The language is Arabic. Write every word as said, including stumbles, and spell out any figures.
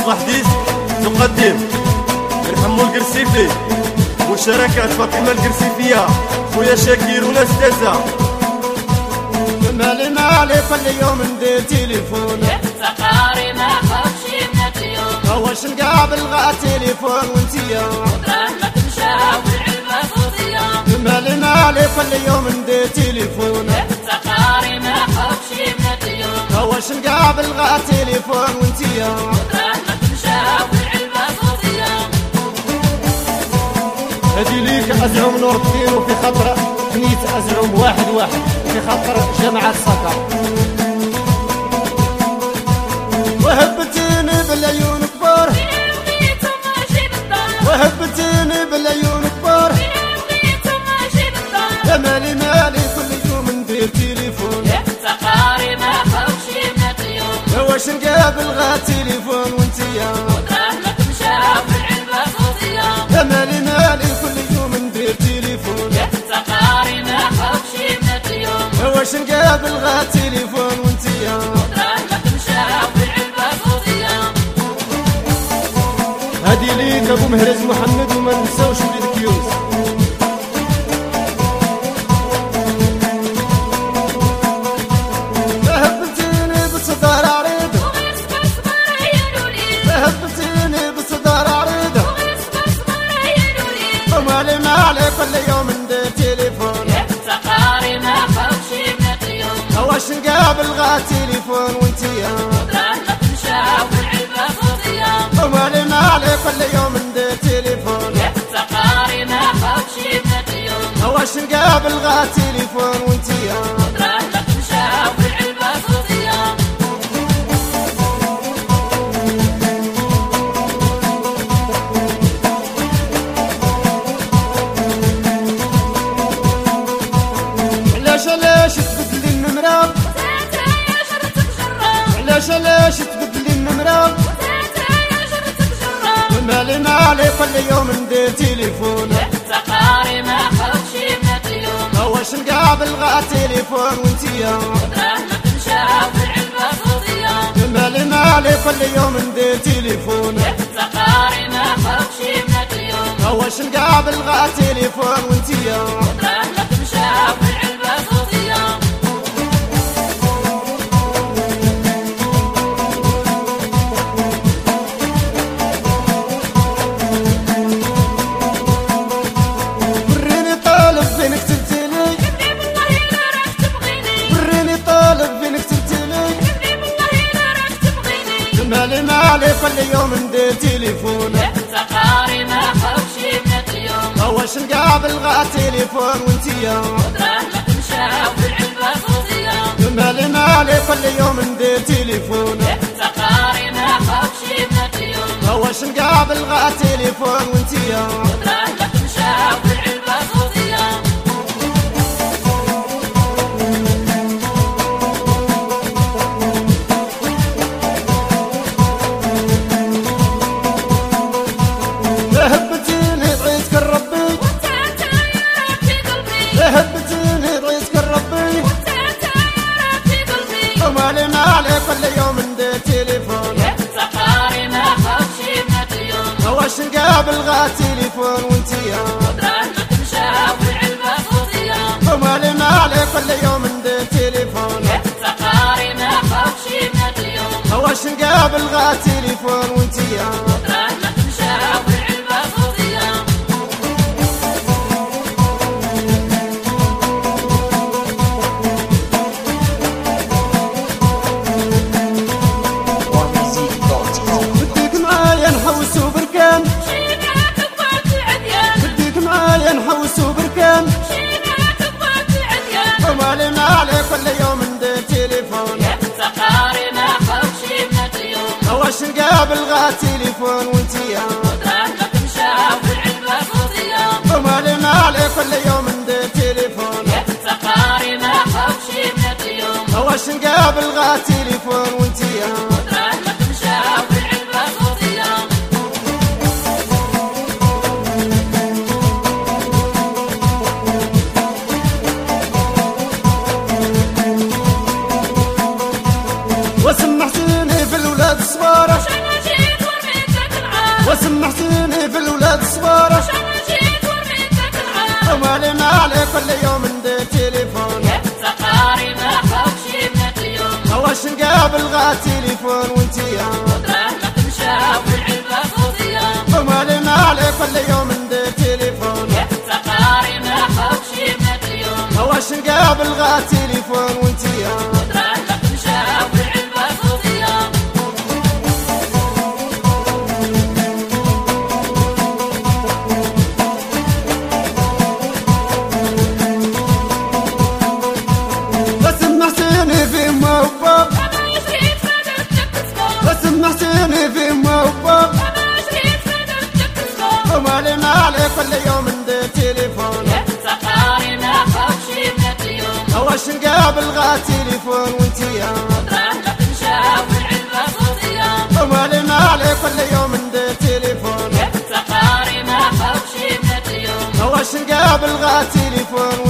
أصبح ديس تقدم نحمو القرسيفي مشاركة فاطمة القرسيفية خويا شاكير ونستازة. مالي مالي كل يوم ندير تليفون سقاري ما خافش من اليوم واش نقابل غا تليفون وانتيا ودراه ما تمشى والعلبة صوتية. مالي مالي كل يوم ندير تليفون سقاري ما خافش من اليوم واش نقابل غا تليفون وانتيا ودراه ما تمشى والعلبة صوتية. هدي ليك أزعم نور الدين وفي خطر نيت أزعم واحد واحد في خطر جامعة سكر. وهبتيني بالعيون كبار وهبتيني بالعيون كبار يا مالي مالي كل يوم ندير تليفون سقاري ما خافش من اليوم واش نقابل غا تليفون وانتيا ودراه ما تمشى والعلبة صوتية. يا مالي مالي كل يوم ندير تليفون سقاري ما خافش من اليوم واش نقابل غا تليفون وانتيا ودراه ما تمشى والعلبة صوتية. هادي ليك ابو مهرز محمد وما نساوش وليد كيوس. هبتيني بصدار عريض وغير صبر يا لولي هبتيني بصدار عريض وغير صبر يا لولي. ومالي مالي كل يوم ندير تليفون سقاري ما خافش من اليوم واش نقابل غا تليفون وانتيا ودراه ما تمشى والعلبة صوتية. ومالي مالي كل يوم ندير تليفون سقاري ما خافش من اليوم واش نقابل غا تليفون وانتيا ودراه ما تمشى والعلبة صوتية. علاش علاش تبدلي النمرة وتاتا يا جرتك جرة علاش علاش تبدلي النمرة وتاتا يا جرتك جرة. مالي مالي كل يوم ندير تليفون سقاري ما خافش من اليوم واش نقابل غا تليفون وانتيا ودراه ما تمشى والعلبة صوتية. مالي مالي كل يوم ندير تليفون سقاري ما خافش من اليوم واش نقابل غا تليفون وانتيا ودراه ما تمشى والعلبة صوتية. وريني طالب فين كتبتيلي ابني بالله لا راك تبغيني وريني طالب فين كتبتيلي ابني بالله لا راك تبغيني. مالي مالي كل يوم ندير تليفون سقاري ما خافش من اليوم واش نقابل غا تليفون وانتيا ودراه ما تمشى والعلبة صوتية. مالي مالي كل يوم ندير تليفون سقاري ما خافش من اليوم واش نقابل غا تليفون وانتيا ودراه ما تمشى والعلبة صوتية. هبتيني ضعيتك الربي وتاتا يا ربي قلبي هبتيني ضعيتك الربي وتاتا يا ربي قلبي. ومالي مالي كل يوم ندير تليفون سقاري ما خافش من اليوم واش نقابل غا تليفون وانتيا ودراه ما تمشى والعلبة صوتية. ومالي مالي كل يوم ندير تليفون سقاري ما خافش من اليوم واش نقابل غا تليفون وانتيا ودراه ما تمشى والعلبة صوتية. بديك معايا نحوسو بركان شيبات كبات العديان بديك معايا نحوسو بركان شيبات كبات العديان. ومالي مالي كل يوم ندير تليفون سقاري ما خافش من اليوم واش نقابل غا تليفون وانتيا ودراه ما تمشى والعلبة صوتية. ومالي مالي كل يوم ندير تليفون سقاري ما خافش من اليوم واش نقابل غا تليفون وانتيا ودراه ما تمشى والعلبة صوتية. وسمحتيني في الولاد الصغار شنو جيت صبارك عشان جيت ورميتك العام ومالي مالي كل يوم ندير تليفون يفتقاري ما خوفش ابنك اليوم واش نقابل غا تليفون وانتيا ودراه ما تمشى والعلبة صوتية ومالي مالي كل يوم ندير تليفون يفتقاري ما خوفش ابنك اليوم واش نقابل غا تليفون وانتيا ودراه ما تمشى والعلبة صوتية بسم حسيني في موباب أنا جريت فدرتك تسكر بسم حسيني في موباب أنا جريت فدرتك تسكر ومالي مالي كل يوم ندير تليفون يفتقاري ما خوفش ابنك اليوم واش نقابل غا تليفون وانتيا ودراه ما تمشى والعلبة صوتية ومالي مالي كل يوم ندير تليفون يفتقاري ما خوفش ابنك اليوم واش نقابل غا تليفون